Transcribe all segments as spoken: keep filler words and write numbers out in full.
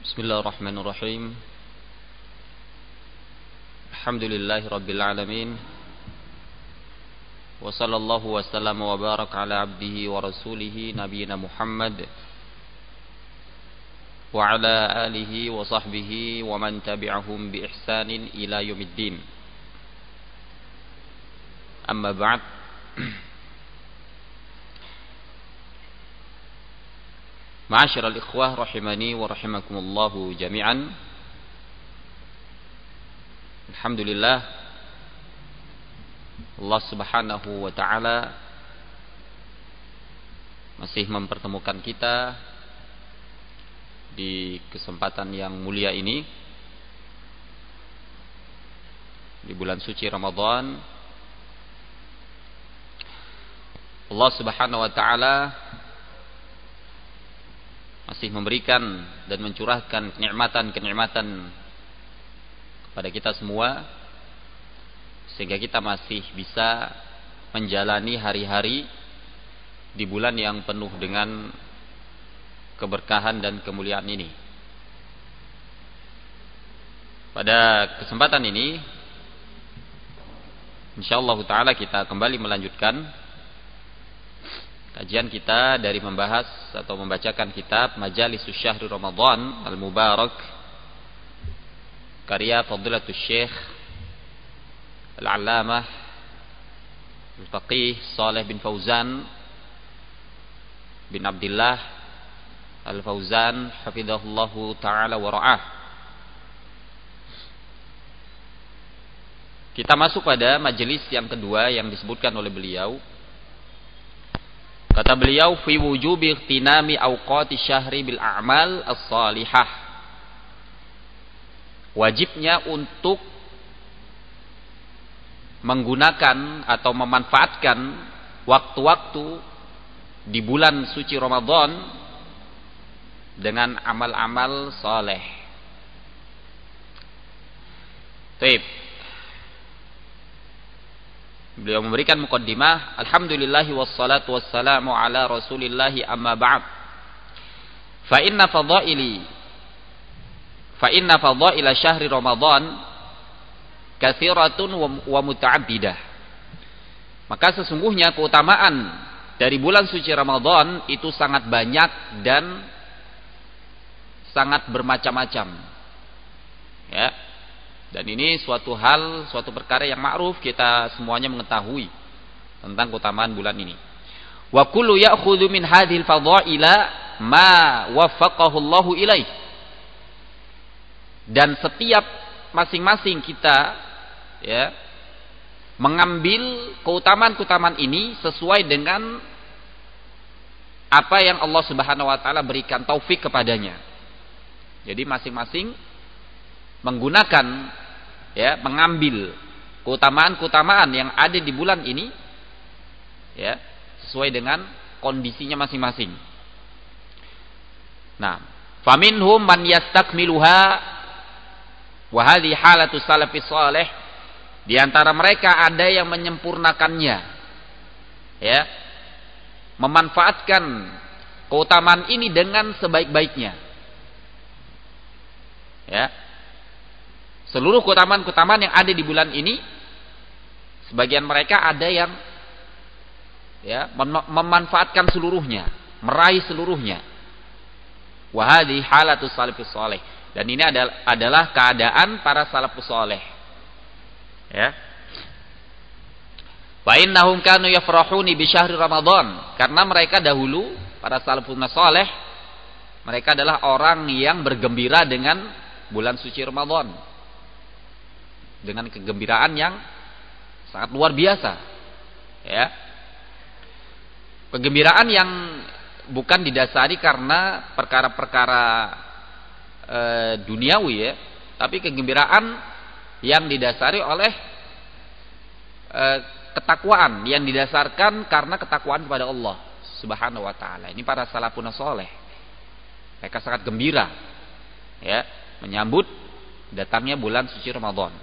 Bismillahirrahmanirrahim. Alhamdulillahi rabbil alamin. Wa sallallahu wa sallama wa baraka ala abdihi wa rasulihi nabiyina Muhammad wa ala alihi wa sahbihi wa man tabi'ahum bi ihsanin ila yaumiddin. Amma ba'd. Ma'asyiral ikhwah rahimani wa rahimakumullahu jami'an. Alhamdulillah, Allah Subhanahu wa taala masih mempertemukan kita di kesempatan yang mulia ini di bulan suci Ramadan. Allah Subhanahu wa taala masih memberikan dan mencurahkan kenikmatan-kenikmatan kepada kita semua, sehingga kita masih bisa menjalani hari-hari di bulan yang penuh dengan keberkahan dan kemuliaan ini. Pada kesempatan ini, insyaallah ta'ala kita kembali melanjutkan kajian kita dari membahas atau membacakan kitab Majalisus Syahri Ramadan Al-Mubarak karya Fadilatul Syekh Al-Allamah Al-Faqih Shalih bin Fauzan bin Abdullah Al-Fauzan hafizahullahu ta'ala wa ra'ah. Kita masuk pada majelis yang kedua yang disebutkan oleh beliau. Kata beliau, fi wujubi ightinami awqati syahri bil a'mal as-salihah. Wajibnya untuk menggunakan atau memanfaatkan waktu-waktu di bulan suci Ramadan dengan amal-amal saleh. Baik. Beliau memberikan muqaddimah, alhamdulillahi wassalatu wassalamu ala rasulillahi amma ba'd. Fa inna fadaili fa inna fadaila syahri Ramadan katsiratun wa muta'addidah. Maka sesungguhnya keutamaan dari bulan suci Ramadan itu sangat banyak dan sangat bermacam-macam. Ya. Dan ini suatu hal, suatu perkara yang ma'ruf, kita semuanya mengetahui tentang keutamaan bulan ini. Wa kullu ya'khudhu min hadhil fadha'ila ma waffaqahu Allahu ilaih. Dan setiap masing-masing kita ya mengambil keutamaan-keutamaan ini sesuai dengan apa yang Allah Subhanahu wa taala berikan taufik kepadanya. Jadi masing-masing menggunakan ya, mengambil keutamaan-keutamaan yang ada di bulan ini ya, sesuai dengan kondisinya masing-masing. Nah, faminhum man yastakmiluha wa hadhi halatu salafis salih. Di antara mereka ada yang menyempurnakannya. Ya. Memanfaatkan keutamaan ini dengan sebaik-baiknya. Ya. Seluruh keutamaan-keutamaan yang ada di bulan ini, sebagian mereka ada yang ya memanfaatkan seluruhnya, meraih seluruhnya. Wa hadhi halatu salafus salih. Dan ini adalah, adalah keadaan para salafus salih. Ya. Wa innahum kanu yafrahuni bi syahri Ramadan. Karena mereka dahulu para salafus salih, mereka adalah orang yang bergembira dengan bulan suci Ramadan. Dengan kegembiraan yang sangat luar biasa. Ya. Kegembiraan yang bukan didasari karena perkara-perkara e, duniawi ya, tapi kegembiraan yang didasari oleh e, ketakwaan, yang didasarkan karena ketakwaan kepada Allah Subhanahu wa taala. Ini para salafun saleh. Mereka sangat gembira ya, menyambut datangnya bulan suci Ramadan.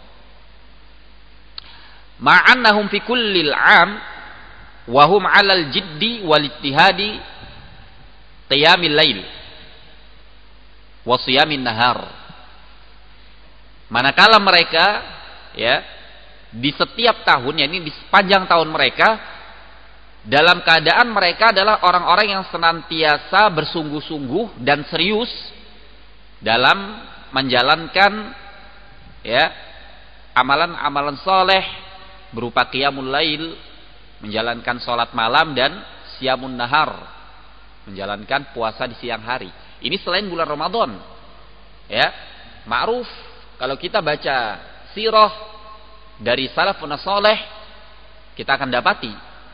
Ma'annahum fi kullil 'am wa hum 'alal jiddi wal ijtihadi qiyamil lail. wa siyamin nahar. Manakala mereka ya di setiap tahun, yakni di sepanjang tahun mereka, dalam keadaan mereka adalah orang-orang yang senantiasa bersungguh-sungguh dan serius dalam menjalankan ya amalan-amalan soleh berupa qiyamul lail, menjalankan sholat malam, dan siyamun nahar, menjalankan puasa di siang hari. Ini selain bulan Ramadan. Ya, ma'ruf kalau kita baca sirah dari salafun saleh, kita akan dapati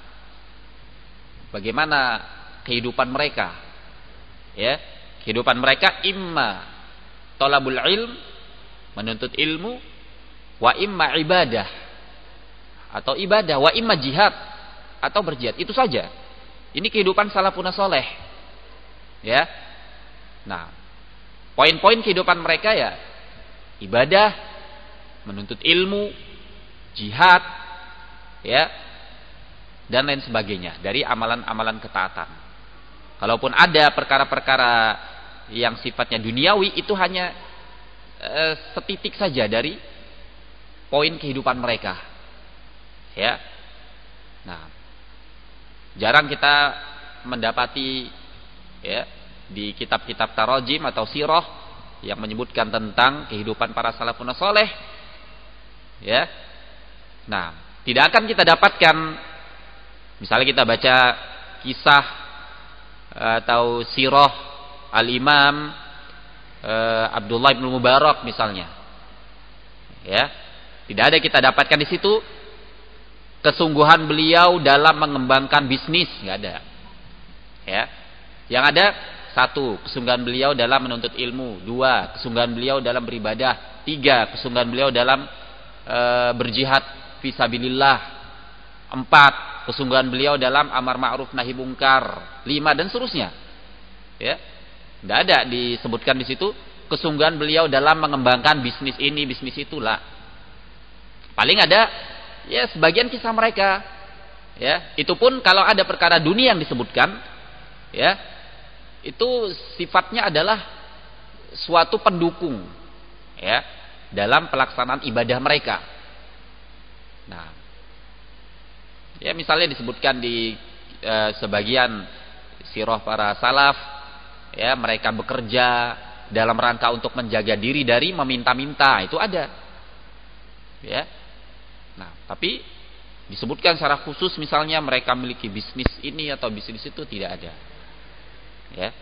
bagaimana kehidupan mereka. Ya, kehidupan mereka imma talabul ilm, menuntut ilmu, wa imma ibadah, atau ibadah, wa imma jihad, atau berjihad. Itu saja. Ini kehidupan salafun saleh. Ya. Nah, poin-poin kehidupan mereka ya ibadah, menuntut ilmu, jihad, ya, dan lain sebagainya dari amalan-amalan ketaatan. Kalaupun ada perkara-perkara yang sifatnya duniawi, itu hanya e, setitik saja dari poin kehidupan mereka. Ya. Nah, jarang kita mendapati ya di kitab-kitab tarajim atau sirah yang menyebutkan tentang kehidupan para salafun saleh. Ya. Nah, tidak akan kita dapatkan misalnya kita baca kisah atau sirah Al-Imam eh, Abdullah bin Mubarak misalnya. Ya. Tidak ada kita dapatkan di situ kesungguhan beliau dalam mengembangkan bisnis, enggak ada. Ya. Yang ada satu, kesungguhan beliau dalam menuntut ilmu. Dua, kesungguhan beliau dalam beribadah. Tiga, kesungguhan beliau dalam e, berjihad fisabilillah. Empat, kesungguhan beliau dalam amar ma'ruf nahi mungkar. Lima, dan seterusnya. Ya, tidak ada disebutkan di situ kesungguhan beliau dalam mengembangkan bisnis ini, bisnis itulah. Paling ada ya sebagian kisah mereka. Ya, itu pun kalau ada perkara dunia yang disebutkan, ya. Itu sifatnya adalah suatu pendukung ya dalam pelaksanaan ibadah mereka. Nah, ya misalnya disebutkan di e, sebagian sirah para salaf, ya mereka bekerja dalam rangka untuk menjaga diri dari meminta-minta, itu ada. Ya. Nah, tapi disebutkan secara khusus misalnya mereka memiliki bisnis ini atau bisnis itu, tidak ada. Ya.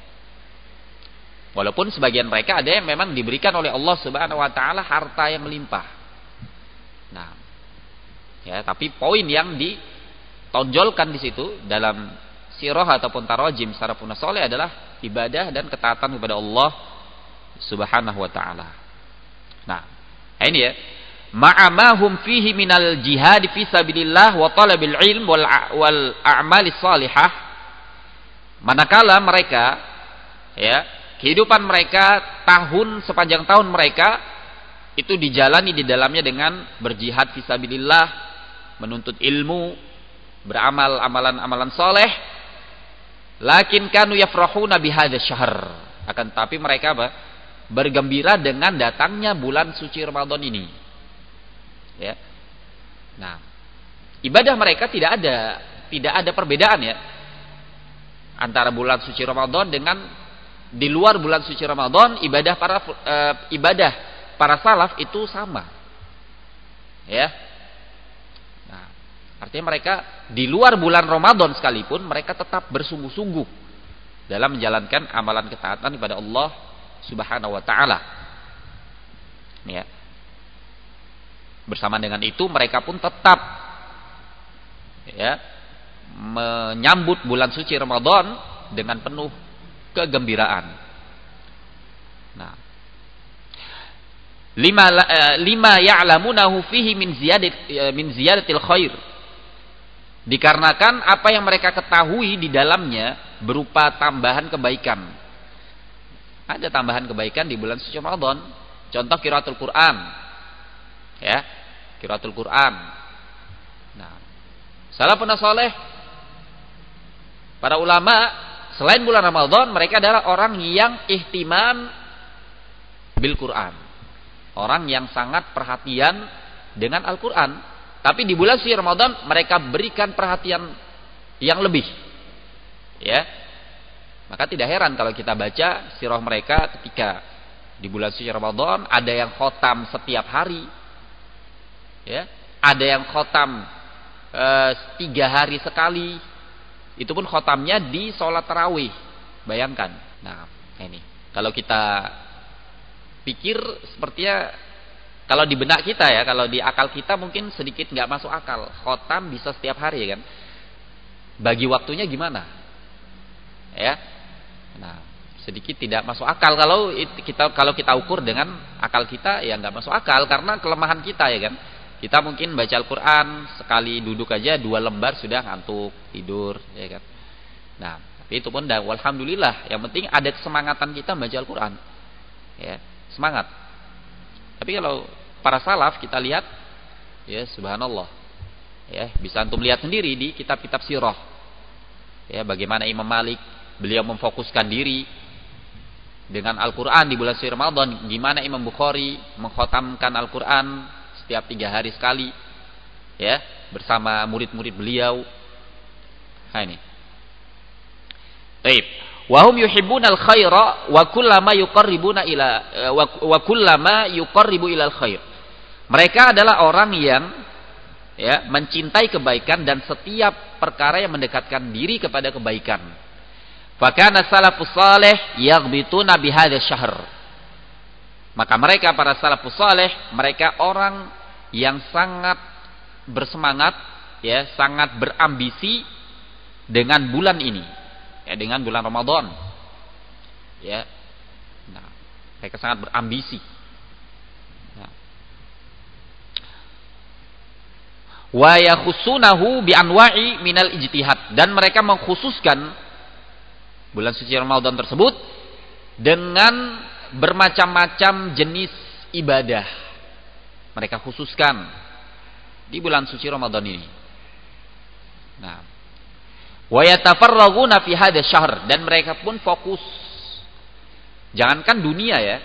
Walaupun sebagian mereka ada yang memang diberikan oleh Allah Subhanahu wa taala harta yang melimpah. Nah, ya, tapi poin yang ditonjolkan di situ dalam sirah ataupun tarajim salafun saleh adalah ibadah dan ketaatan kepada Allah Subhanahu wa taala. Nah, ini ya, ma'amahum fihi minal jihad fi sabilillah wa talabil ilm wal wal a'malis salihah. Manakala mereka ya kehidupan mereka tahun sepanjang tahun mereka itu dijalani di dalamnya dengan berjihad fisabilillah, menuntut ilmu, beramal amalan-amalan soleh. Lakin kanu yafrahuna bihadzal syahr. Akan tapi mereka apa? Bergembira dengan datangnya bulan suci Ramadan ini. Ya. Nah, ibadah mereka tidak ada tidak ada perbedaan ya antara bulan suci Ramadan dengan di luar bulan suci Ramadan. Ibadah para e, ibadah para salaf itu sama. Ya. Nah, artinya mereka di luar bulan Ramadan sekalipun mereka tetap bersungguh-sungguh dalam menjalankan amalan ketaatan kepada Allah Subhanahu wa taala. Ya. Bersama dengan itu mereka pun tetap ya menyambut bulan suci Ramadan dengan penuh kegembiraan. Nah, lima lima ya'lamunahu fihi min ziyadat min ziyadatil khair. Dikarenakan apa yang mereka ketahui di dalamnya berupa tambahan kebaikan. Ada tambahan kebaikan di bulan suci Ramadan. Contoh qiraatul Quran. Ya, qiraatul Quran. Nah, salafun saleh, para ulama selain bulan Ramadan mereka adalah orang yang ihtimam bil Quran. Orang yang sangat perhatian dengan Al-Quran. Tapi di bulan suci Ramadan mereka berikan perhatian yang lebih. Ya. Maka tidak heran kalau kita baca sirah mereka ketika di bulan suci Ramadan ada yang khotam setiap hari. Ya. Ada yang khotam e, tiga hari sekali. Itu pun khotamnya di sholat tarawih. Bayangkan. Nah, ini. Kalau kita pikir sepertinya, kalau di benak kita ya, kalau di akal kita mungkin sedikit nggak masuk akal. Khotam bisa setiap hari ya kan. Bagi waktunya gimana? Ya. Nah, sedikit tidak masuk akal kalau kita kalau kita ukur dengan akal kita, ya nggak masuk akal karena kelemahan kita ya kan. Kita mungkin baca Al-Quran sekali duduk aja dua lembar sudah ngantuk tidur ya kan. Nah, tapi itu pun dah, alhamdulillah. Yang penting ada kesemangatan kita baca Al-Quran. Ya, semangat. Tapi kalau para salaf kita lihat, ya subhanallah. Ya, bisa antum lihat sendiri di kitab-kitab sirah. Ya, bagaimana Imam Malik, beliau memfokuskan diri dengan Al-Quran di bulan suci Ramadan. Gimana Imam Bukhari mengkhatamkan Al-Quran setiap tiga hari sekali, ya, bersama murid-murid beliau. Nah, ini. Baik. Wa hum yuhibbunal khaira wa kullama yuqarribuna ila wa kullama yuqarribu ilal khair. Mereka adalah orang yang ya mencintai kebaikan dan setiap perkara yang mendekatkan diri kepada kebaikan. Fa kana salafus salih yaghbituna bihadzal syahr. Maka mereka para salafus salih, mereka orang yang sangat bersemangat, ya, sangat berambisi dengan bulan ini, ya, dengan bulan Ramadan, ya. Nah, mereka sangat berambisi. Nah. Wa yakhusunahu bi anwa'i minal ijtihad, dan mereka mengkhususkan bulan suci Ramadan tersebut dengan bermacam-macam jenis ibadah. Mereka khususkan di bulan suci Ramadan ini. Nah, wa yatafarraguna fi hadzal syahr, dan mereka pun fokus. Jangankan dunia ya.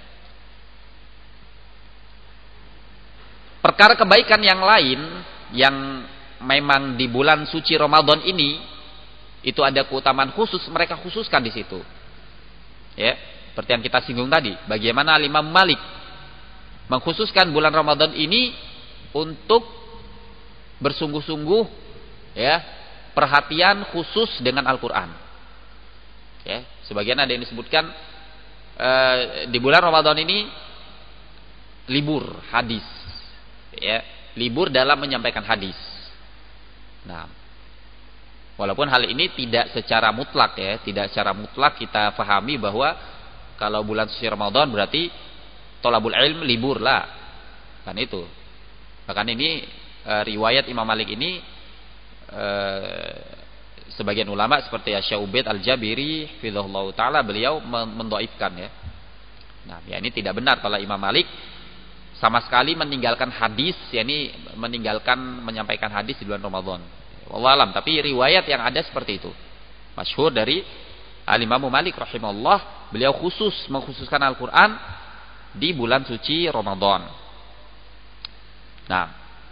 Perkara kebaikan yang lain yang memang di bulan suci Ramadan ini itu ada keutamaan khusus, mereka khususkan di situ. Ya, seperti yang kita singgung tadi, bagaimana Imam Malik mengkhususkan bulan Ramadan ini untuk bersungguh-sungguh, ya, perhatian khusus dengan Al-Quran. Ya, sebagian ada yang disebutkan e, di bulan Ramadan ini libur hadis, ya, libur dalam menyampaikan hadis. Nah, walaupun hal ini tidak secara mutlak ya, tidak secara mutlak kita pahami bahwa kalau bulan suci Ramadan berarti tolabul ilm libur lah, kan itu. Bahkan ini e, riwayat Imam Malik ini e, sebagian ulama seperti Syaubat Al-Jabiri fidhullah taala beliau mendoifkan ya. Nah, ya ini tidak benar kalau Imam Malik sama sekali meninggalkan hadis, yakni meninggalkan menyampaikan hadis di bulan Ramadan. Wallahu alam, tapi riwayat yang ada seperti itu. Masyhur dari Al-Imam Malik rahimahullah, beliau khusus mengkhususkan Al-Qur'an di bulan suci Ramadan. Nah,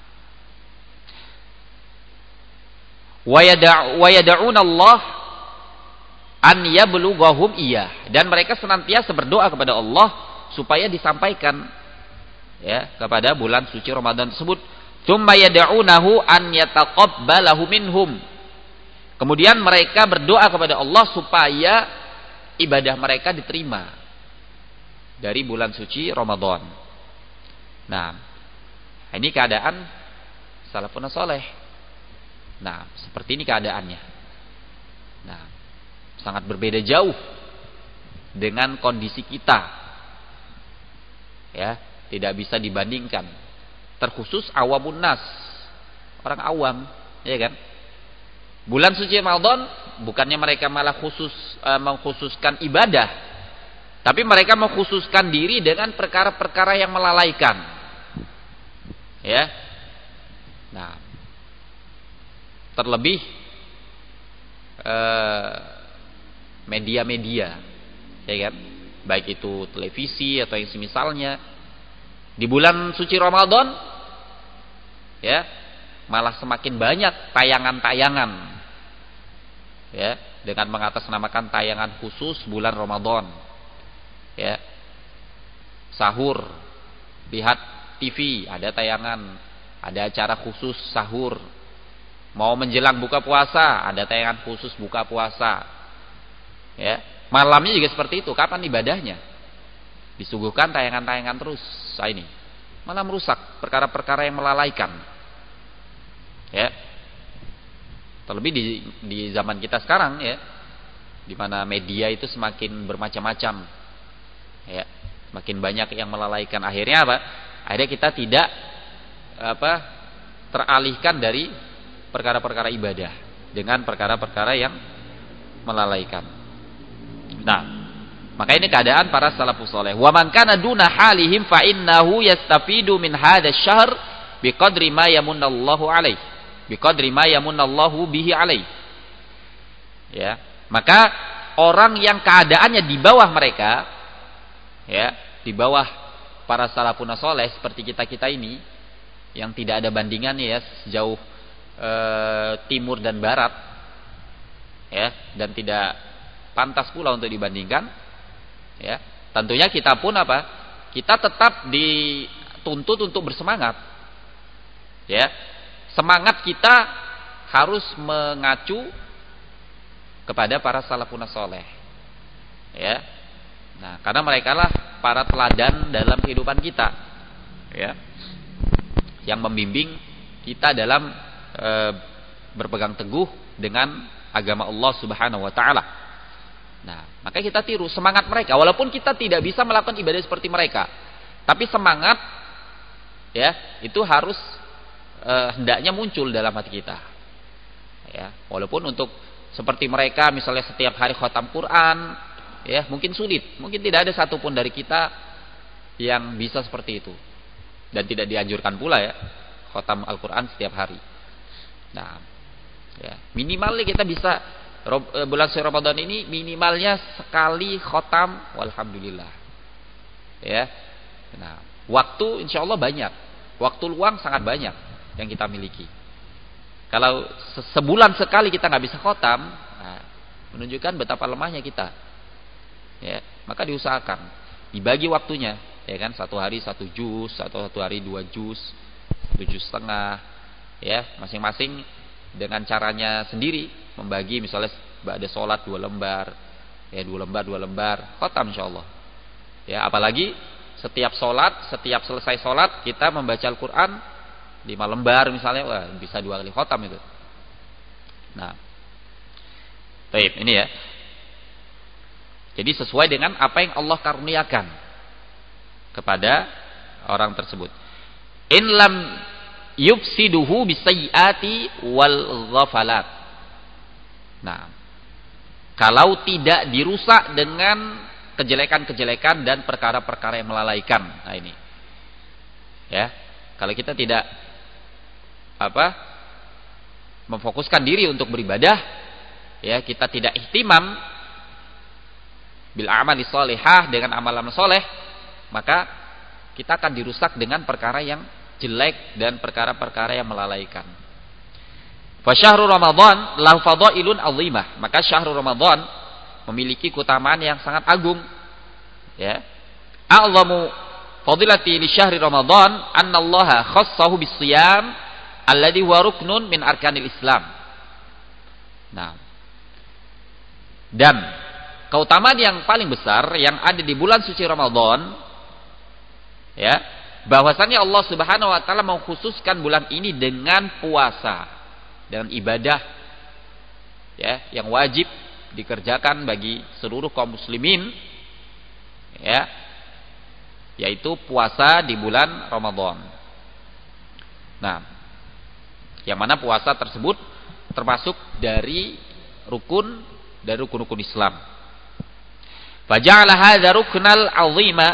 wa yad'una Allah an yablughahum iyah, dan mereka senantiasa berdoa kepada Allah supaya disampaikan ya kepada bulan suci Ramadan tersebut. Tsumma yad'unahu an yataqabbalahu minhum. Kemudian mereka berdoa kepada Allah supaya ibadah mereka diterima dari bulan suci Ramadan. Nah, ini keadaan salafun saleh. Nah, seperti ini keadaannya. Nah, sangat berbeda jauh dengan kondisi kita. Ya, tidak bisa dibandingkan. Terkhusus awamun nas, orang awam, ya kan? Bulan suci Ramadan bukannya mereka malah khusus e, mengkhususkan ibadah, tapi mereka mengkhususkan diri dengan perkara-perkara yang melalaikan. Ya. Nah, terlebih media-media, ya kan? baik itu televisi atau yang semisalnya. Di bulan suci Ramadan ya, malah semakin banyak tayangan-tayangan ya, dengan mengatasnamakan tayangan khusus bulan Ramadan. Ya. Sahur, lihat T V, ada tayangan, ada acara khusus sahur. Mau menjelang buka puasa, ada tayangan khusus buka puasa. Ya, malamnya juga seperti itu. Kapan ibadahnya? Disuguhkan tayangan-tayangan terus. Nah, ini malah merusak perkara-perkara yang melalaikan. Ya. Terlebih di di zaman kita sekarang ya, di mana media itu semakin bermacam-macam. Ya, semakin banyak yang melalaikan. Akhirnya apa? Akhirnya kita tidak apa? teralihkan dari perkara-perkara ibadah dengan perkara-perkara yang melalaikan. Nah, maka ini keadaan para salafus saleh. Wa man kana duna halihim fa innahu yastafidu min hadzal syahr biqadri ma yamunallahu alaihi. Biqadri ma yamunallahu bihi alaihi. Ya, maka orang yang keadaannya di bawah mereka ya, di bawah para salafun saleh seperti kita-kita ini yang tidak ada bandingannya ya, sejauh e, timur dan barat ya, dan tidak pantas pula untuk dibandingkan. Ya, tentunya kita pun apa? Kita tetap dituntut untuk bersemangat. Ya, semangat kita harus mengacu kepada para salafun saleh. Ya, nah karena mereka lah para teladan dalam kehidupan kita. Ya, yang membimbing kita dalam e, berpegang teguh dengan agama Allah Subhanahu wa taala. Nah, maka kita tiru semangat mereka walaupun kita tidak bisa melakukan ibadah seperti mereka. Tapi semangat ya, itu harus e, hendaknya muncul dalam hati kita. Ya, walaupun untuk seperti mereka misalnya setiap hari khatam Quran, ya, mungkin sulit. Mungkin tidak ada satupun dari kita yang bisa seperti itu. Dan tidak dianjurkan pula ya khatam Al-Quran setiap hari. Nah, ya, minimalnya kita bisa bulan suci Ramadan ini minimalnya sekali khatam, walhamdulillah. Ya. Nah, waktu insya Allah banyak, waktu luang sangat banyak yang kita miliki. Kalau sebulan sekali kita nggak bisa khatam, nah, menunjukkan betapa lemahnya kita. Ya, maka diusahakan dibagi waktunya. Ya kan, satu hari satu juz atau satu hari dua juz, satu juz setengah, ya masing-masing dengan caranya sendiri membagi, misalnya ada sholat dua lembar, ya dua lembar dua lembar, khatam insyaallah. Ya apalagi setiap sholat, setiap selesai sholat kita membaca Al-Quran lima lembar misalnya, wah bisa dua kali khatam itu. Nah, baik ini ya. Jadi sesuai dengan apa yang Allah karuniakan kepada orang tersebut. In lam yufsiduhu bisayyiati wal ghafalat. Nah, kalau tidak dirusak dengan kejelekan-kejelekan dan perkara-perkara yang melalaikan. Nah ini. Ya, kalau kita tidak apa? memfokuskan diri untuk beribadah, ya, kita tidak ihtimam bil amali shalihah dengan amalan soleh, maka kita akan dirusak dengan perkara yang jelek dan perkara-perkara yang melalaikan. Fa syahrul Ramadan lahu fadailun azimah. Maka syahrul Ramadan memiliki keutamaan yang sangat agung. Ya. A'zamu fadilati li syahri Ramadan annallaha khassahu bisiyam alladhi huwa ruknun min arkanil Islam. Nah. Dan keutamaan yang paling besar yang ada di bulan suci Ramadan, ya, bahwasannya Allah Subhanahu wa taala mengkhususkan bulan ini dengan puasa, dengan ibadah, ya, yang wajib dikerjakan bagi seluruh kaum muslimin, ya, yaitu puasa di bulan Ramadan. Nah, yang mana puasa tersebut termasuk dari rukun dari rukun-rukun Islam. Faja'ala hadza ruknal 'azima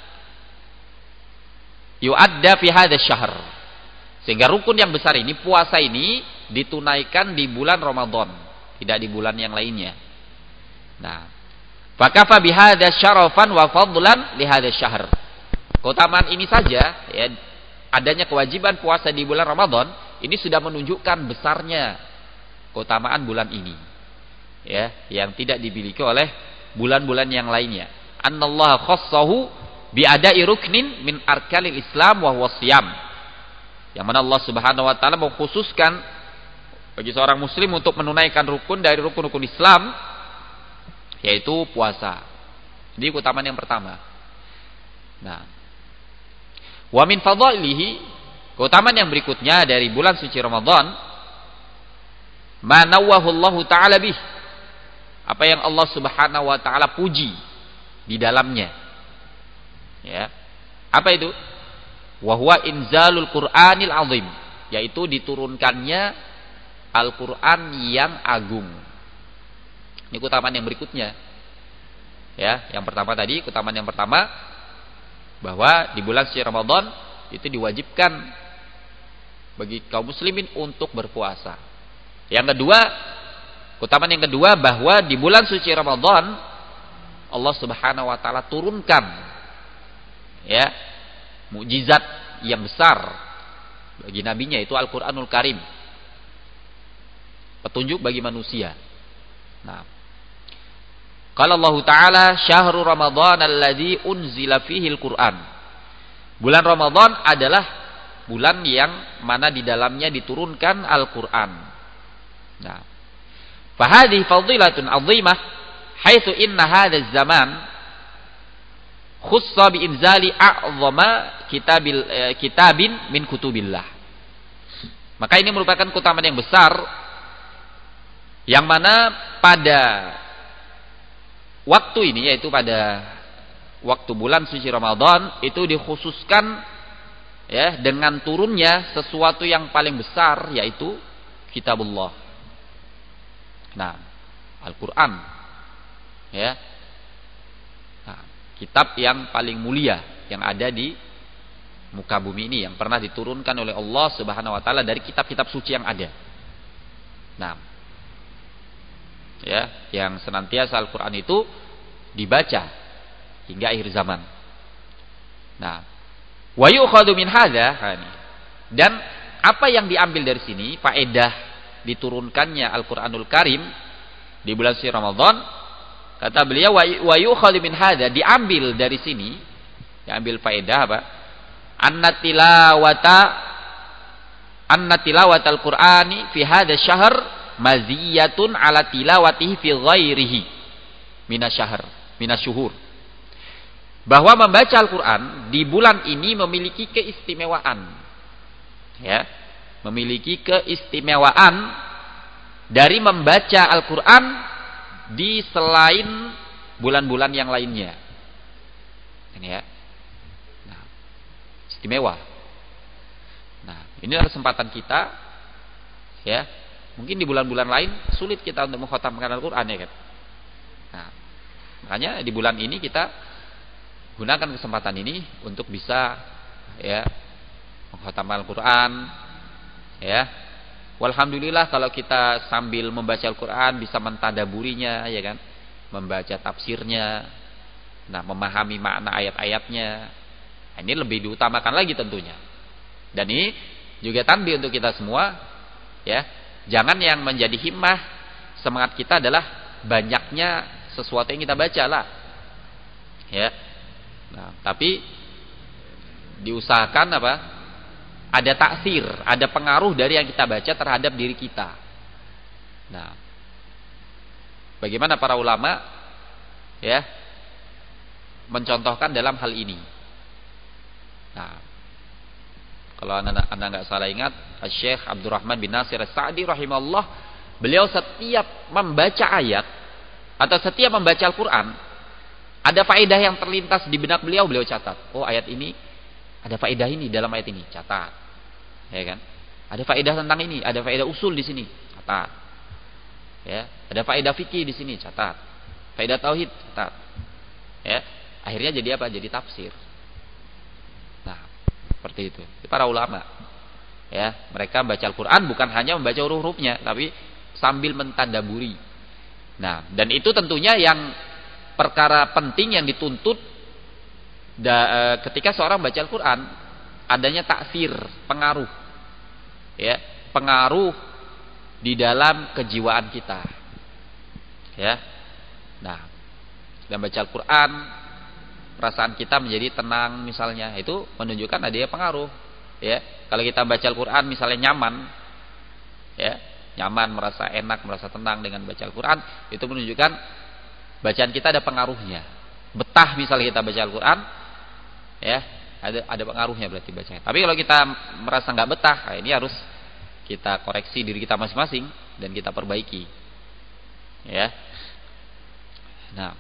yu'adda fi hadzal syahr. Sehingga rukun yang besar ini, puasa ini ditunaikan di bulan Ramadan, tidak di bulan yang lainnya. Nah, Fakafa bihadza syarafan wa fadlan li hadzal syahr. Keutamaan ini saja, ya, adanya kewajiban puasa di bulan Ramadan ini sudah menunjukkan besarnya keutamaan bulan ini, ya, yang tidak dimiliki oleh bulan-bulan yang lainnya. Annallaha khassahu bi ada'i ruknin min arkanil Islam wa huwa shiyam. Yang mana Allah Subhanahu wa taala mengkhususkan bagi seorang muslim untuk menunaikan rukun dari rukun-rukun Islam, yaitu puasa. Jadi keutamaan yang pertama. Nah, wa min fadhailihi, keutamaan yang berikutnya dari bulan suci Ramadan, ma nawwahu Allah taala bih, apa yang Allah Subhanahu wa taala puji di dalamnya. Ya. Apa itu? Wa huwa inzalul Qur'anil azim, yaitu diturunkannya Al-Qur'an yang agung. Ini keutamaan yang berikutnya. Ya, yang pertama tadi, keutamaan yang pertama bahwa di bulan suci Ramadan itu diwajibkan bagi kaum muslimin untuk berpuasa. Yang kedua, keutamaan yang kedua bahwa di bulan suci Ramadan Allah Subhanahu wa taala turunkan, ya, mukjizat yang besar bagi nabinya, itu Al-Qur'anul Karim. Petunjuk bagi manusia. Nah, qala Allah Ta'ala syahrul Ramadan alladzi unzila fihi al-Qur'an. Bulan Ramadan adalah bulan yang mana di dalamnya diturunkan Al-Qur'an. Nah, fa hadhihi fadilatun 'azimah haitsu inna hadzal zaman khussa bi inzali a'zama kitabil eh, kitabin min kutubillah. Maka ini merupakan keutamaan yang besar yang mana pada waktu ini, yaitu pada waktu bulan suci Ramadan, itu dikhususkan, ya, dengan turunnya sesuatu yang paling besar, yaitu kitabullah. Nah, Al-Qur'an, ya. Nah, kitab yang paling mulia yang ada di muka bumi ini, yang pernah diturunkan oleh Allah Subhanahu wa taala dari kitab-kitab suci yang ada. Nah, ya, yang senantiasa Al-Qur'an itu dibaca hingga akhir zaman. Nah, wa yu'khadhu min hadza, dan apa yang diambil dari sini, faedah diturunkannya Al-Qur'anul Karim di bulan suci Ramadan, kata beliau wa yu'khadhu min hadza, diambil dari sini, diambil faedah apa? Anna tilawata anna tilawatal Qur'ani fi hadza syahr maziyatun ala tilawatihi fi ghairihi minasyahr minasyuhur. Bahwa membaca Al-Qur'an di bulan ini memiliki keistimewaan, ya, memiliki keistimewaan dari membaca Al-Qur'an di selain bulan-bulan yang lainnya. Ini, ya. Nah, istimewa. Nah, ini adalah kesempatan kita, ya. Mungkin di bulan-bulan lain sulit kita untuk mengkhatamkan Al-Qur'an, ya kan. Nah, makanya di bulan ini kita gunakan kesempatan ini untuk bisa, ya, mengkhatamkan Al-Qur'an, ya. Walhamdulillah kalau kita sambil membaca Al-Qur'an bisa mentadaburinya, ya kan, membaca tafsirnya, nah, memahami makna ayat-ayatnya. Nah, ini lebih diutamakan lagi tentunya. Dan ini juga tanbih untuk kita semua, ya. Jangan yang menjadi himmah semangat kita adalah banyaknya sesuatu yang kita baca lah, ya. Nah, tapi diusahakan apa? Ada taksir, ada pengaruh dari yang kita baca terhadap diri kita. Nah, bagaimana para ulama, ya, mencontohkan dalam hal ini. Nah, kalau anda anda nggak salah ingat, Syekh Abdurrahman bin Nasir As-Sa'di rahimahullah, beliau setiap membaca ayat atau setiap membaca Al-Qur'an, ada faedah yang terlintas di benak beliau, beliau catat. Oh, ayat ini ada faedah ini dalam ayat ini, catat. Ya kan? Ada faedah tentang ini, ada faedah usul di sini, catat. Ya, ada faedah fikih di sini, catat. Faedah tauhid, catat. Ya, akhirnya jadi apa? Jadi tafsir. Nah, seperti itu. Para ulama, ya, mereka baca Al-Qur'an bukan hanya membaca huruf-hurufnya, tapi sambil mentadaburi. Nah, dan itu tentunya yang perkara penting yang dituntut da, e, ketika seorang baca Al-Quran, adanya taksir, pengaruh, ya, pengaruh di dalam kejiwaan kita, ya. Nah, dalam baca Al-Quran, perasaan kita menjadi tenang, misalnya, itu menunjukkan adanya pengaruh, ya. Kalau kita baca Al-Quran, misalnya nyaman, ya, nyaman, merasa enak, merasa tenang dengan baca Al-Quran, itu menunjukkan bacaan kita ada pengaruhnya. Betah misalnya kita baca Al-Quran, ya, ada ada pengaruhnya berarti bacanya. Tapi kalau kita merasa nggak betah, nah ini harus kita koreksi diri kita masing-masing dan kita perbaiki, ya. Nah,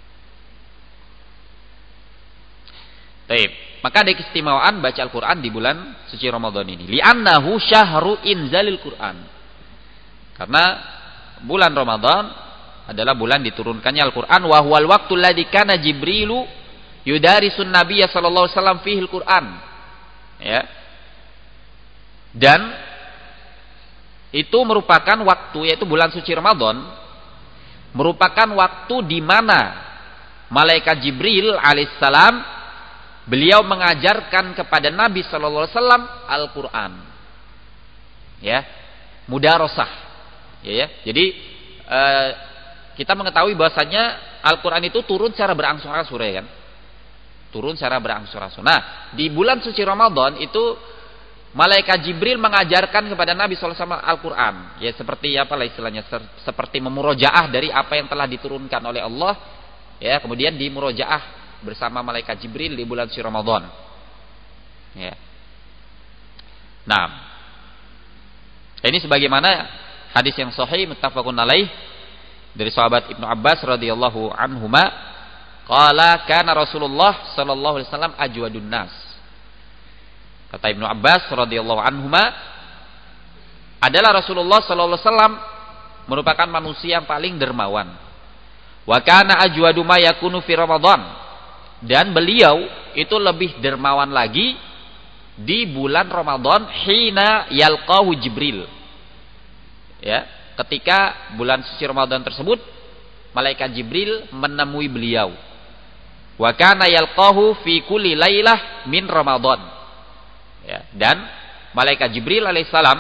baik. Maka ada keistimewaan baca Al-Quran di bulan suci Ramadan ini. Li'annahu syahru inzalil Quran. Karena bulan Ramadan adalah bulan diturunkannya Al-Quran. Wa huwal waqtul ladzi kana Jibrilu yudarisun Nabiyya sallallahu alaihi wasallam fihi Al-Quran. Ya. Dan itu merupakan waktu, yaitu bulan suci Ramadan, merupakan waktu di mana malaikat Jibril alaihissalam beliau mengajarkan kepada Nabi sallallahu alaihi wasallam Al-Qur'an. Ya, mudarosah. Ya, ya. Jadi eh, kita mengetahui bahwasanya Al-Qur'an itu turun secara berangsur-angsur, ya kan? Turun secara berangsur-angsur. Nah, di bulan suci Ramadan itu malaikat Jibril mengajarkan kepada Nabi sallallahu alaihi wasallam Al-Qur'an. Ya, seperti apa lah istilahnya, seperti memurojaah dari apa yang telah diturunkan oleh Allah, ya, kemudian dimurojaah bersama malaikat Jibril di bulan suci Ramadan. Ya. Nah, ini sebagaimana hadis yang sahih muttafaqun alaih dari sahabat Ibnu Abbas radhiyallahu anhuma, qala kana Rasulullah sallallahu alaihi wasallam ajwadun nas. Kata Ibnu Abbas radhiyallahu anhuma, adalah Rasulullah sallallahu alaihi wasallam merupakan manusia yang paling dermawan. Wa kana ajwadu ma yakunu fi Ramadan. Dan beliau itu lebih dermawan lagi di bulan Ramadan, hina yalqahu Jibril. Ya, ketika bulan suci Ramadan tersebut malaikat Jibril menemui beliau. Wa kana yalqahu fi kulli lailah min Ramadan. Ya, dan malaikat Jibril alaihissalam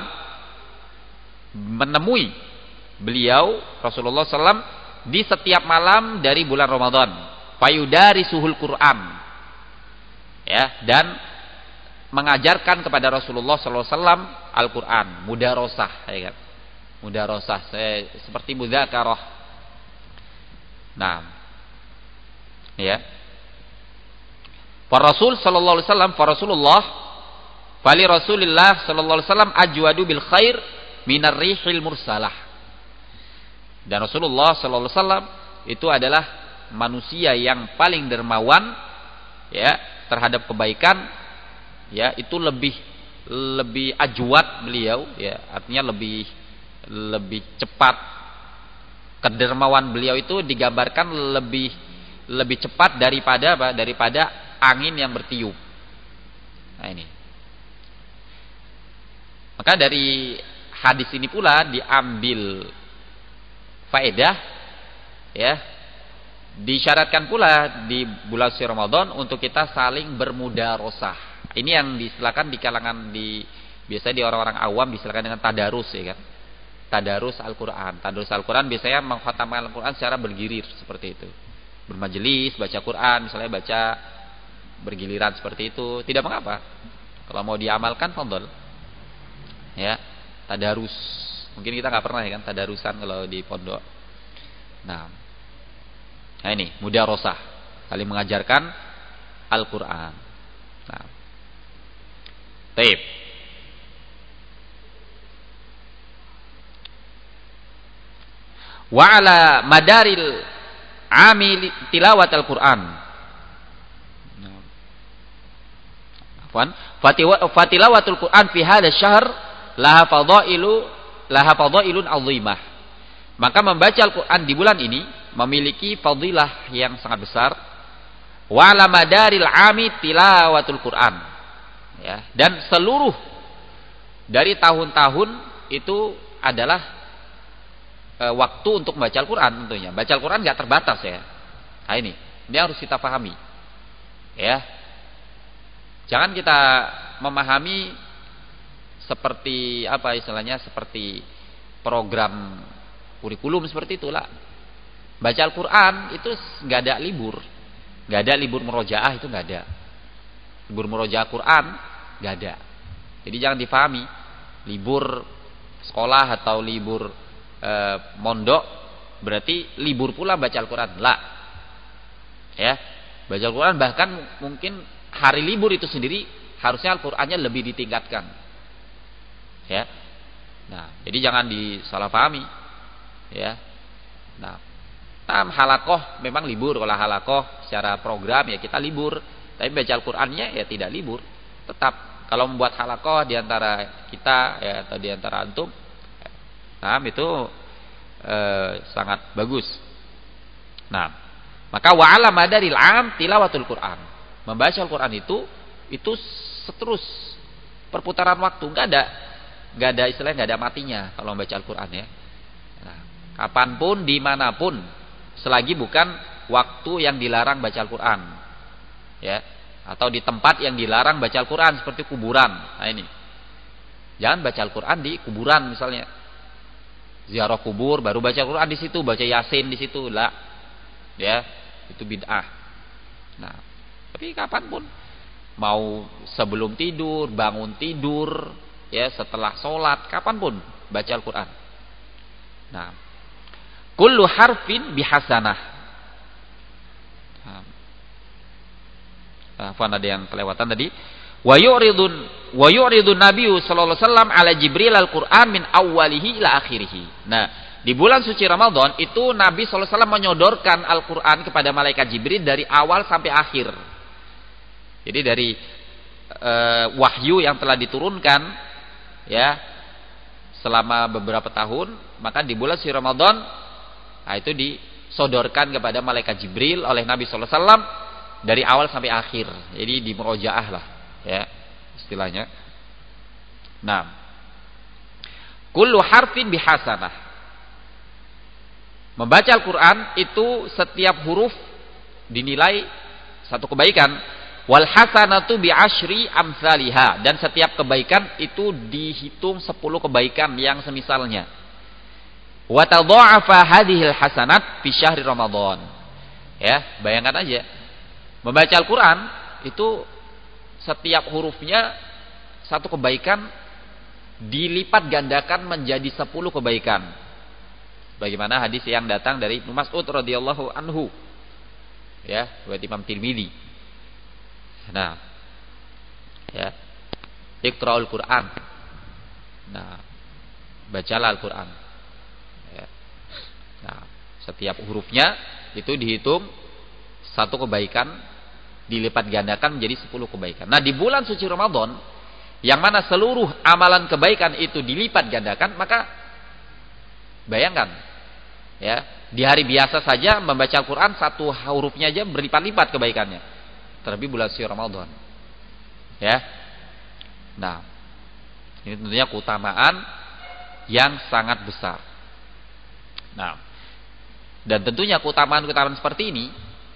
menemui beliau Rasulullah sallallahu alaihi wasallam di setiap malam dari bulan Ramadan. Fayudari suhul Quran, ya, dan mengajarkan kepada Rasulullah sallallahu alaihi wasallam Al-Quran, mudarosah, ya kan? Mudarosah, seperti mudzakarah. Nah, ya. Para Rasul sallallahu alaihi wasallam, para Rasulullah, fali Rasulillah sallallahu alaihi wasallam ajwadu bil khair minar rihil mursalah. Dan Rasulullah sallallahu alaihi wasallam itu adalah manusia yang paling dermawan, ya, terhadap kebaikan, ya, itu lebih lebih ajwad beliau, ya, artinya lebih lebih cepat. Kedermawan beliau itu digambarkan lebih lebih cepat daripada apa? Daripada angin yang bertiup. Nah, ini. Maka dari hadis ini pula diambil faedah, ya, disyaratkan pula di bulan suci Ramadan untuk kita saling bermudarosah. Ini yang disilakan di kalangan di biasanya di orang-orang awam disilakan dengan tadarus, ya kan? Tadarus Al-Qur'an. Tadarus Al-Qur'an biasanya mengkhatamkan Al-Qur'an secara bergilir seperti itu. Bermajelis, baca Qur'an, misalnya baca bergiliran seperti itu, tidak mengapa. Kalau mau diamalkan, fadhol. Ya, tadarus. Mungkin kita nggak pernah, ya kan, tadarusan kalau di pondok. Nah, Nah ini, mudarosah, saling mengajarkan Al-Quran. Nah, baik. Wa ala madaril amil tilawat Al-Quran. Afwan, fatilawatul Quran fi hadzal syahr laha fadailu laha fadailun azimah. Maka membaca Al-Quran di bulan ini memiliki fadilah yang sangat besar. Wa ala madaril ami tilawatul Quran, ya, dan seluruh dari tahun-tahun itu adalah e, waktu untuk membaca Al-Quran tentunya. Baca Al-Quran nggak terbatas, ya. Nah, ini, ini harus kita pahami. Ya. Jangan kita memahami seperti apa istilahnya, seperti program kurikulum seperti itulah. Baca Al-Quran itu nggak ada libur, nggak ada libur murojaah, itu nggak ada. Libur murojaah Quran nggak ada. Jadi jangan difahami libur sekolah atau libur e, mondok berarti libur pula baca Al-Quran. Lah, ya, baca Al-Quran bahkan mungkin hari libur itu sendiri harusnya Al-Qurannya lebih ditingkatkan. Ya, nah, jadi jangan disalahpahami. Ya, nah, tam halakoh memang libur. Kalau halakoh secara program ya kita libur, tapi baca Al-Qurannya ya tidak libur. Tetap kalau membuat halakoh diantara kita ya atau diantara antum, nah itu eh, sangat bagus. Nah, maka wa'ala madaril am tilawatul Quran. Membaca Al-Quran itu itu seterus perputaran waktu, enggak ada enggak ada istilahnya, enggak ada matinya kalau membaca Al-Quran ya. Nah, kapanpun dimanapun selagi bukan waktu yang dilarang baca Al-Quran ya, atau di tempat yang dilarang baca Al-Quran seperti kuburan. Nah ini, jangan baca Al-Quran di kuburan misalnya, ziarah kubur baru baca Al-Quran di situ, baca Yasin di situ lah ya, itu bid'ah. Nah, tapi kapanpun, mau sebelum tidur, bangun tidur ya, setelah sholat, kapanpun baca Al-Quran. Nah, kullu harfin bihasanah. Nah, Afwan, ada yang kelewatan tadi. Wa yu'ridun wa yu'ridun Nabi sallallahu alaihi wasallam ala Jibril al-Qur'an min awwalihi ila akhirih. Nah, di bulan suci Ramadan itu Nabi sallallahu alaihi wasallam menyodorkan Al-Qur'an kepada malaikat Jibril dari awal sampai akhir. Jadi dari e, wahyu yang telah diturunkan ya selama beberapa tahun, maka di bulan suci Ramadan nah, itu disodorkan kepada malaikat Jibril oleh Nabi sallallahu alaihi wasallam dari awal sampai akhir. Jadi di murojaah lah ya istilahnya. Nah, kullu harfin bihasanah. Membaca Al-Qur'an itu setiap huruf dinilai satu kebaikan. Wal hasanatu bi asyri amsalihha, dan setiap kebaikan itu dihitung sepuluh kebaikan yang semisalnya. Wa tadha'afa hadhil hasanat fi syahri Ramadan. Ya, bayangkan aja. Membaca Al-Qur'an itu setiap hurufnya satu kebaikan dilipat gandakan menjadi sepuluh kebaikan. Bagaimana hadis yang datang dari Ibnu Mas'ud radhiyallahu anhu. Ya, riwayat Imam Tirmidzi. Nah, ya, Iqra'ul Qur'an. Nah, bacalah Al-Qur'an. Ya. Nah, setiap hurufnya itu dihitung satu kebaikan, dilipat gandakan menjadi sepuluh kebaikan. Nah, di bulan suci Ramadan yang mana seluruh amalan kebaikan itu dilipat gandakan, maka bayangkan ya, di hari biasa saja membaca Al-Qur'an satu hurufnya aja berlipat-lipat kebaikannya. Terlebih bulan suci Ramadan. Ya. Nah, ini tentunya keutamaan yang sangat besar. Nah, dan tentunya keutamaan-keutamaan seperti ini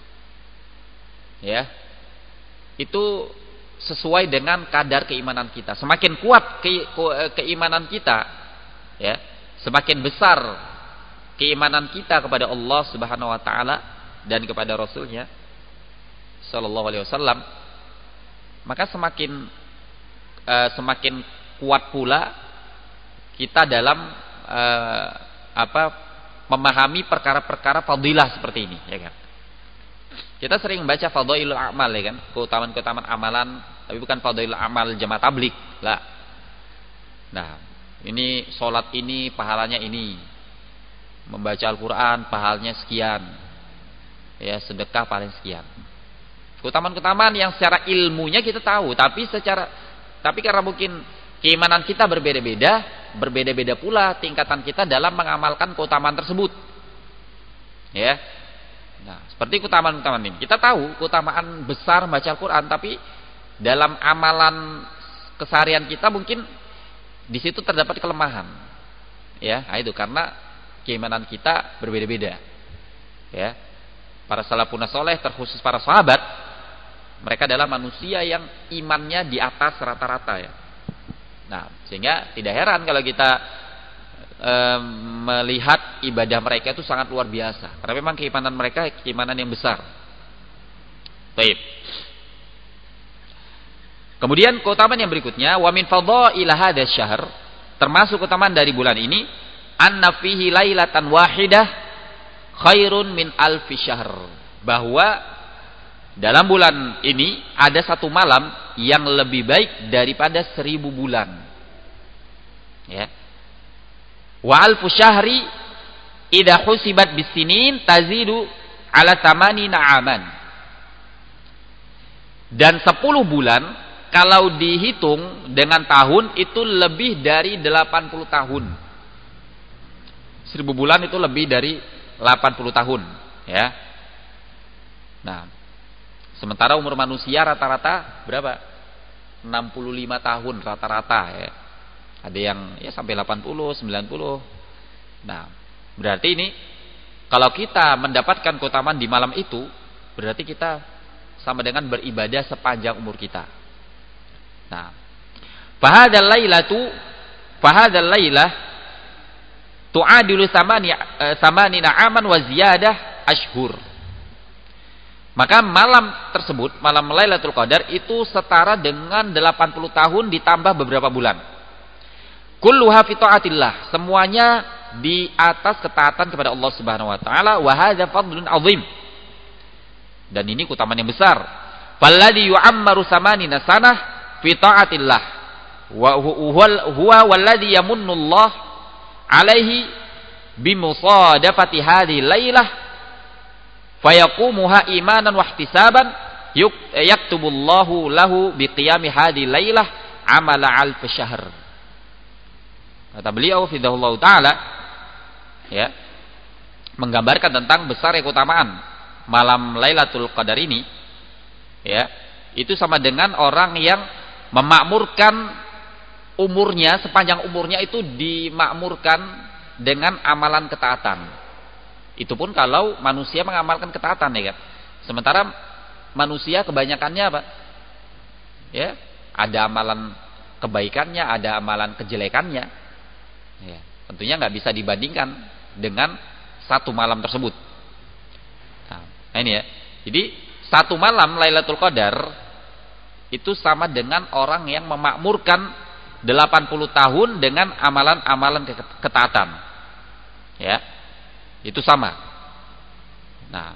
ya, itu sesuai dengan kadar keimanan kita. Semakin kuat ke, ke, keimanan kita ya, semakin besar keimanan kita kepada Allah Subhanahu wa taala dan kepada Rasulnya sallallahu alaihi wasallam, maka semakin uh, semakin kuat pula kita dalam uh, apa memahami perkara-perkara fadilah seperti ini, ya kan? Kita sering baca fadailul amal, ya kan? Keutamaan-keutamaan amalan, tapi bukan fadailul amal jamaah tabligh, lah. Nah, ini salat ini pahalanya ini. Membaca Al-Qur'an pahalanya sekian. Ya, sedekah paling sekian. Keutamaan-keutamaan yang secara ilmunya kita tahu, tapi secara tapi karena mungkin keimanan kita berbeda-beda, berbeda-beda pula tingkatan kita dalam mengamalkan keutamaan tersebut. Ya. Nah, seperti keutamaan-keutamaan ini. Kita tahu keutamaan besar baca Al-Qur'an, tapi dalam amalan keseharian kita mungkin di situ terdapat kelemahan. Ya, nah itu karena keimanan kita berbeda-beda. Ya. para salafun saleh, terkhusus para sahabat, mereka adalah manusia yang imannya di atas rata-rata ya. Nah, sehingga tidak heran kalau kita e, melihat ibadah mereka itu sangat luar biasa. Karena memang keimanan mereka keimanan yang besar. Baik. Kemudian keutamaan yang berikutnya, wa min fadhail hadzal syahr, termasuk keutamaan dari bulan ini, anna fihi lailatan wahidah khairun min alfi syahr. Bahwa dalam bulan ini ada satu malam yang lebih baik daripada seribu bulan. Ya. Wa alfu syahri idza husibat bisinin tazidu ala tamanina aman. Dan sepuluh bulan kalau dihitung dengan tahun itu lebih dari delapan puluh tahun. Seribu bulan itu lebih dari delapan puluh tahun, ya. Nah, sementara umur manusia rata-rata berapa? enam puluh lima tahun rata-rata ya. Ada yang ya sampai delapan puluh, sembilan puluh. Nah, berarti ini kalau kita mendapatkan keutamaan di malam itu, berarti kita sama dengan beribadah sepanjang umur kita. Nah, fahadzal lailatu fahadzal lailah tu'adilu samani samanina aman wa ziyadah ashhur. Maka malam tersebut, malam Lailatul Qadar itu setara dengan delapan puluh tahun ditambah beberapa bulan. Kulluha fi taatillah, semuanya di atas ketaatan kepada Allah Subhanahu wa taala, wa hadza fadlun azim. Dan ini keutamaan yang besar. Falladhi yu'ammaru samanina sanah fi ta'atillah wa huwa walladhi yamunnu Allah alaihi bimusadafati hadhihi lailah fayaqumuha imanan wa ihtisaban yaktubullahu lahu biqiyami hadhihi lailah amala alf syahr. Kata beliau fidahullahu taala ya, menggambarkan tentang besar keutamaan malam Lailatul Qadar ini ya, itu sama dengan orang yang memakmurkan umurnya, sepanjang umurnya itu dimakmurkan dengan amalan ketaatan. Itu pun kalau manusia mengamalkan ketaatan ya kan. Sementara manusia kebanyakannya apa? Ya, ada amalan kebaikannya, ada amalan kejelekannya. Ya, tentunya nggak bisa dibandingkan dengan satu malam tersebut. Nah, ini ya. Jadi satu malam Lailatul Qadar itu sama dengan orang yang memakmurkan delapan puluh tahun dengan amalan-amalan ketaatan. Ya. Itu sama. Nah,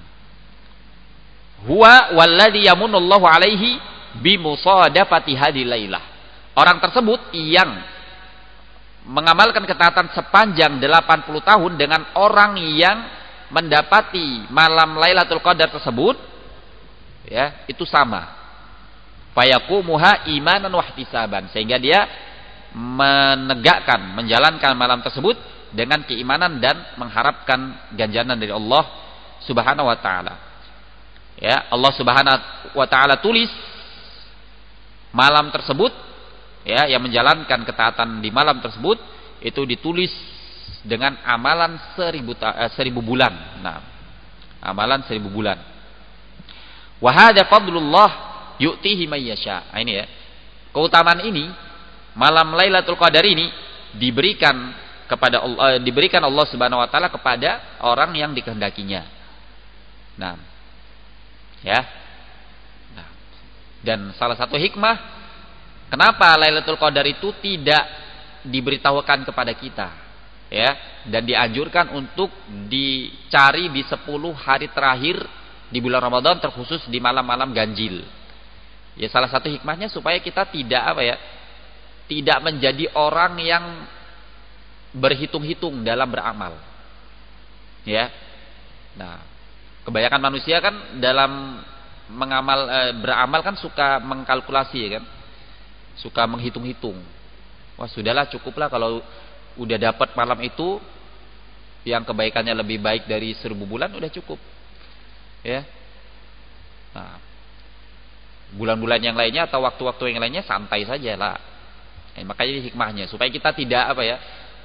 huwa walladhi yamunullahu alaihi bimusadafati hadhihi lailah. Orang tersebut yang mengamalkan ketaatan sepanjang delapan puluh tahun dengan orang yang mendapati malam Lailatul Qadar tersebut, ya, itu sama. Fayaqumuha imanan wa ihtisaban, sehingga dia menegakkan, menjalankan malam tersebut dengan keimanan dan mengharapkan ganjaran dari Allah Subhanahu wa taala. Ya, Allah Subhanahu wa taala tulis malam tersebut, ya, yang menjalankan ketaatan di malam tersebut itu ditulis dengan amalan seribu, eh, seribu bulan. Nah, amalan seribu bulan. Wa hadza fadlullah yu'tihi may yasha. Nah, ini ya. Keutamaan ini, malam Lailatul Qadar ini diberikan kepada Allah, diberikan Allah Subhanahu wa taala kepada orang yang dikehendakinya. Nah. Ya. Nah. Dan salah satu hikmah kenapa Lailatul Qadar itu tidak diberitahukan kepada kita, ya, dan dianjurkan untuk dicari di sepuluh hari terakhir di bulan Ramadan, terkhusus di malam-malam ganjil. Ya, salah satu hikmahnya supaya kita tidak apa ya, tidak menjadi orang yang berhitung-hitung dalam beramal. Ya. Nah, kebanyakan manusia kan dalam mengamal eh, beramal kan suka mengkalkulasi, ya kan? Suka menghitung-hitung. Wah, sudahlah, cukuplah kalau udah dapat malam itu yang kebaikannya lebih baik dari seribu bulan, udah cukup. Ya. Nah, bulan-bulan yang lainnya atau waktu-waktu yang lainnya santai saja lah. Eh, makanya hikmahnya supaya kita tidak apa ya,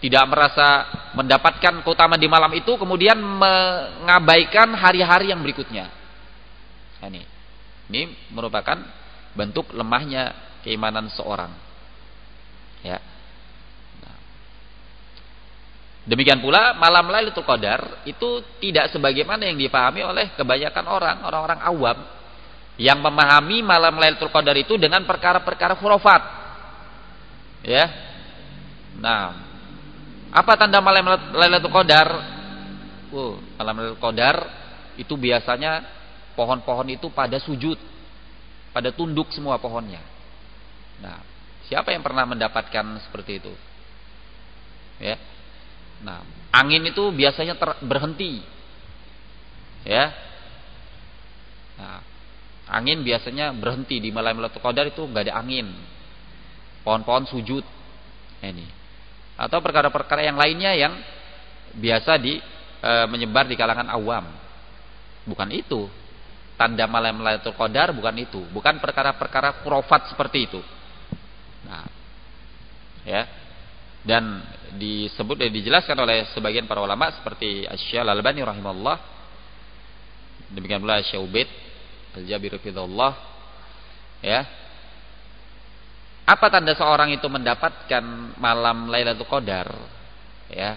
tidak merasa mendapatkan keutamaan di malam itu, kemudian mengabaikan hari-hari yang berikutnya. Nah, ini, ini merupakan bentuk lemahnya keimanan seorang. Ya. Nah. Demikian pula malam Lailatul Qadar itu tidak sebagaimana yang dipahami oleh kebanyakan orang, orang-orang awam yang memahami malam Lailatul Qadar itu dengan perkara-perkara khurafat. Ya. Nah, apa tanda malam Lailatul Qadar? Oh, malam Lailatul Qadar itu biasanya pohon-pohon itu pada sujud, pada tunduk semua pohonnya. Nah, siapa yang pernah mendapatkan seperti itu? Ya. Nah, angin itu biasanya ter- berhenti. Ya. Nah, angin biasanya berhenti di malam Lailatul Qadar itu enggak ada angin. Pohon-pohon sujud. Ini. Atau perkara-perkara yang lainnya yang biasa di e, menyebar di kalangan awam. Bukan itu. Tanda malam Lailatul Qadar bukan itu, bukan perkara-perkara khurafat seperti itu. Nah, ya. Dan disebut dan dijelaskan oleh sebagian para ulama seperti Asy-Syaikh Al-Albani rahimahullah. Demikian pula Syekh Ubaid Al-Jabir radhiyallahu, ya. Apa tanda seorang itu mendapatkan malam Lailatul Qadar? Ya.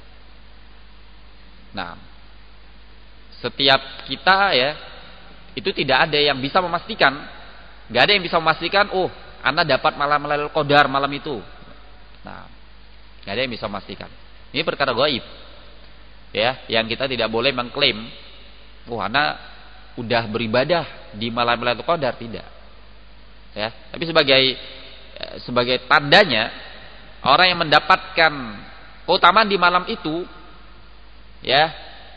Nah, setiap kita ya itu tidak ada yang bisa memastikan, nggak ada yang bisa memastikan, oh, Anda dapat malam Lailatul Qadar malam itu. Nah, nggak ada yang bisa memastikan. Ini perkara gaib, ya, yang kita tidak boleh mengklaim, oh, Anda udah beribadah di malam Lailatul Qadar, tidak. Ya, tapi sebagai sebagai tandanya orang yang mendapatkan keutamaan di malam itu, ya,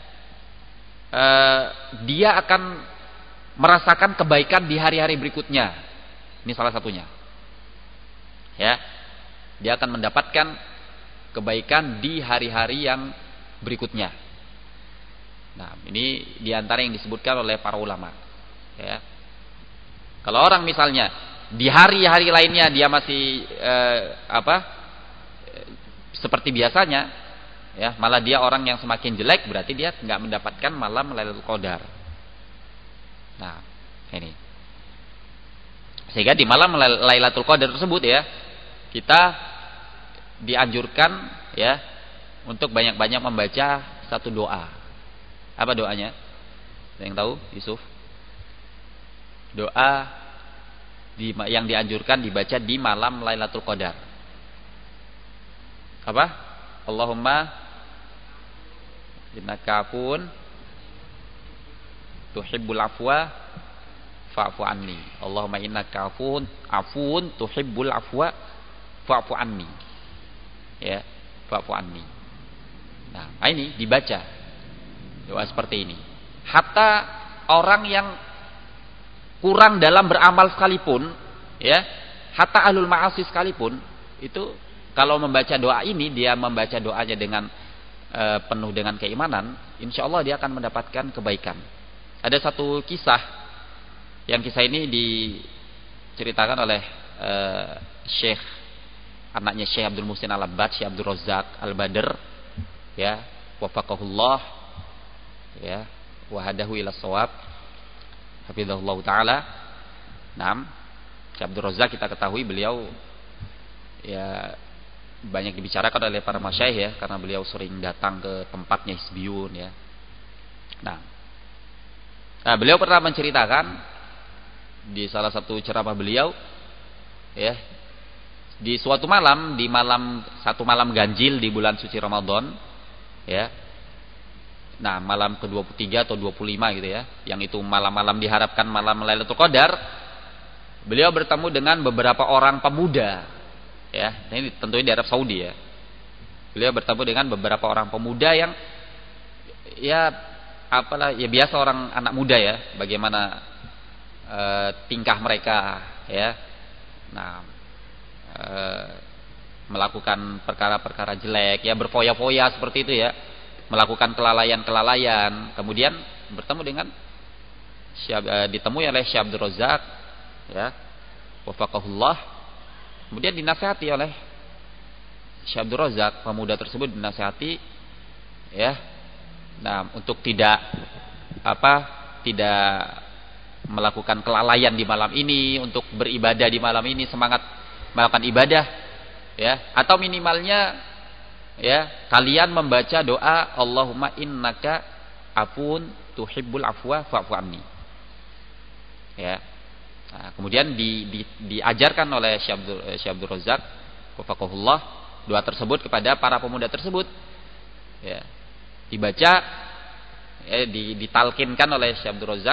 eh, dia akan merasakan kebaikan di hari-hari berikutnya. Ini salah satunya. Ya, dia akan mendapatkan kebaikan di hari-hari yang berikutnya. Nah, ini diantara yang disebutkan oleh para ulama. Ya, kalau orang misalnya di hari-hari lainnya dia masih eh, apa eh, seperti biasanya, ya, malah dia orang yang semakin jelek, berarti dia nggak mendapatkan malam Lailatul Qadar. Nah, ini sehingga di malam Lailatul Qadar tersebut, ya, kita dianjurkan, ya, untuk banyak-banyak membaca satu doa. Apa doanya? Ada yang tahu, Yusuf? Doa di, yang dianjurkan dibaca di malam Lailatul Qadar. Apa? Allahumma innaka afun tuhibbul afwa fa'fu anni. Allahumma innaka afun afun tuhibbul afwa fa'fu anni. Ya, fa'fu anni. Nah, ini dibaca doa seperti ini. Hatta orang yang kurang dalam beramal sekalipun, ya, hatta ahlul ma'asi sekalipun, itu kalau membaca doa ini, dia membaca doanya dengan e, penuh dengan keimanan, insya Allah dia akan mendapatkan kebaikan. Ada satu kisah, yang kisah ini diceritakan oleh e, Syekh, anaknya Syekh Abdul Muhsin Al-Abbad, Syekh Abdul Razak Al-Badr, ya, wafaqahullah, ya, wahadahu ila shawab, hafizahullah taala. Naam, Syekh Abdul Razak kita ketahui beliau, ya, banyak dibicarakan oleh para masyayikh, ya, karena beliau sering datang ke tempatnya Hizbiyun, ya. Nah, nah beliau pernah menceritakan di salah satu ceramah beliau, ya, di suatu malam, di malam satu malam ganjil di bulan suci Ramadan, ya. Nah, malam ke dua puluh tiga atau dua puluh lima gitu, ya, yang itu malam-malam diharapkan malam Lailatul Qadar, beliau bertemu dengan beberapa orang pemuda, ya. Ini tentunya di Arab Saudi, ya. Beliau bertemu dengan beberapa orang pemuda yang, ya, apalah, ya, biasa orang anak muda, ya, bagaimana e, tingkah mereka, ya. Nah, e, melakukan perkara-perkara jelek, ya, berfoya-foya seperti itu, ya, melakukan kelalaian-kelalaian, kemudian bertemu dengan Syab, e, ditemui oleh Syekh Abdul Razak, ya, wafaqahullah, kemudian dinasihati oleh Syekh Abdul Razak, pemuda tersebut dinasihati ya, nah untuk tidak apa tidak melakukan kelalaian di malam ini, untuk beribadah di malam ini, semangat melakukan ibadah ya, atau minimalnya ya kalian membaca doa Allahumma innaka afun tuhibbul afwa fa'fu anni ya. Nah, kemudian di, di, diajarkan oleh Syekh Abdul, Syekh Abdul Razak wafaqahullah doa tersebut kepada para pemuda tersebut ya, dibaca ya, ditalkinkan oleh Syekh Abdul Razak.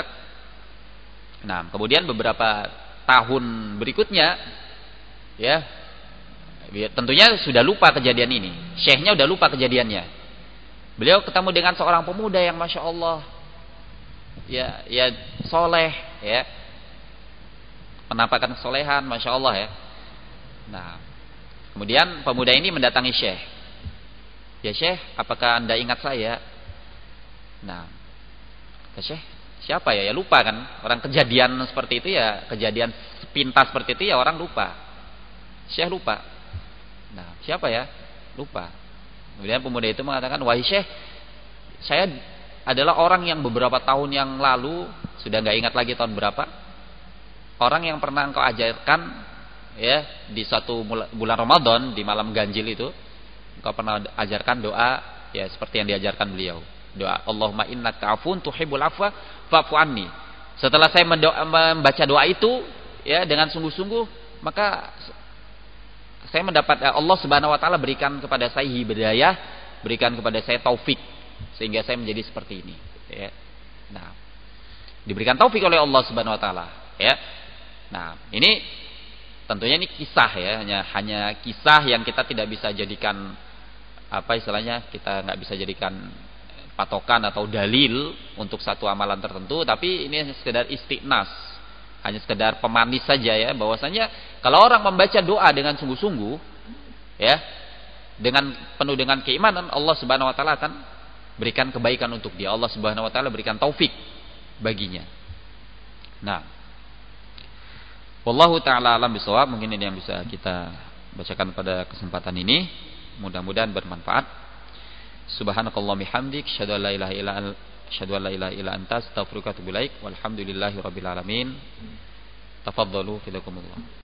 Nah, kemudian beberapa tahun berikutnya ya, tentunya sudah lupa kejadian ini. Syekhnya sudah lupa kejadiannya. Beliau ketemu dengan seorang pemuda yang masya Allah ya, ya soleh ya, penampakan kesolehan masya Allah ya. Nah, kemudian pemuda ini mendatangi Syekh. Ya Syekh, apakah anda ingat saya? Nah, kata Syekh, siapa ya? Ya lupa kan. Orang kejadian seperti itu ya, kejadian sepintas seperti itu ya orang lupa. Syekh lupa. Nah, siapa ya? Lupa. Kemudian pemuda itu mengatakan, wahai Syekh, saya adalah orang yang beberapa tahun yang lalu, sudah nggak ingat lagi tahun berapa, orang yang pernah engkau ajarkan ya di satu bulan Ramadan di malam ganjil itu, engkau pernah ajarkan doa ya seperti yang diajarkan beliau. Doa Allahumma innaka afun tuhibbul afwa fa'fu anni. Setelah saya mendoa, membaca doa itu ya dengan sungguh-sungguh, maka saya mendapat Allah Subhanahu wa taala berikan kepada saya hidayah, berikan kepada saya taufik sehingga saya menjadi seperti ini ya. Nah, diberikan taufik oleh Allah Subhanahu wa taala ya. Nah, ini tentunya ini kisah ya, hanya hanya kisah yang kita tidak bisa jadikan apa istilahnya, kita nggak bisa jadikan patokan atau dalil untuk satu amalan tertentu, tapi ini hanya sekedar istiqnas, hanya sekedar pemanis saja ya, bahwasanya kalau orang membaca doa dengan sungguh-sungguh ya, dengan penuh dengan keimanan, Allah Subhanahu wa taala akan berikan kebaikan untuk dia. Allah Subhanahu wa taala berikan taufik baginya. Nah, wallahu taala alam bisawab, mungkin ini yang bisa kita bacakan pada kesempatan ini. Mudah-mudahan bermanfaat. Subhanakallahumma bihamdik, asyhadu an la ilaha illa anta, asyhadu an la ilaha illa anta, astaghfiruka wa atubu ilaik. Walhamdulillahirabbil alamin. Tafadhalu filakumullah.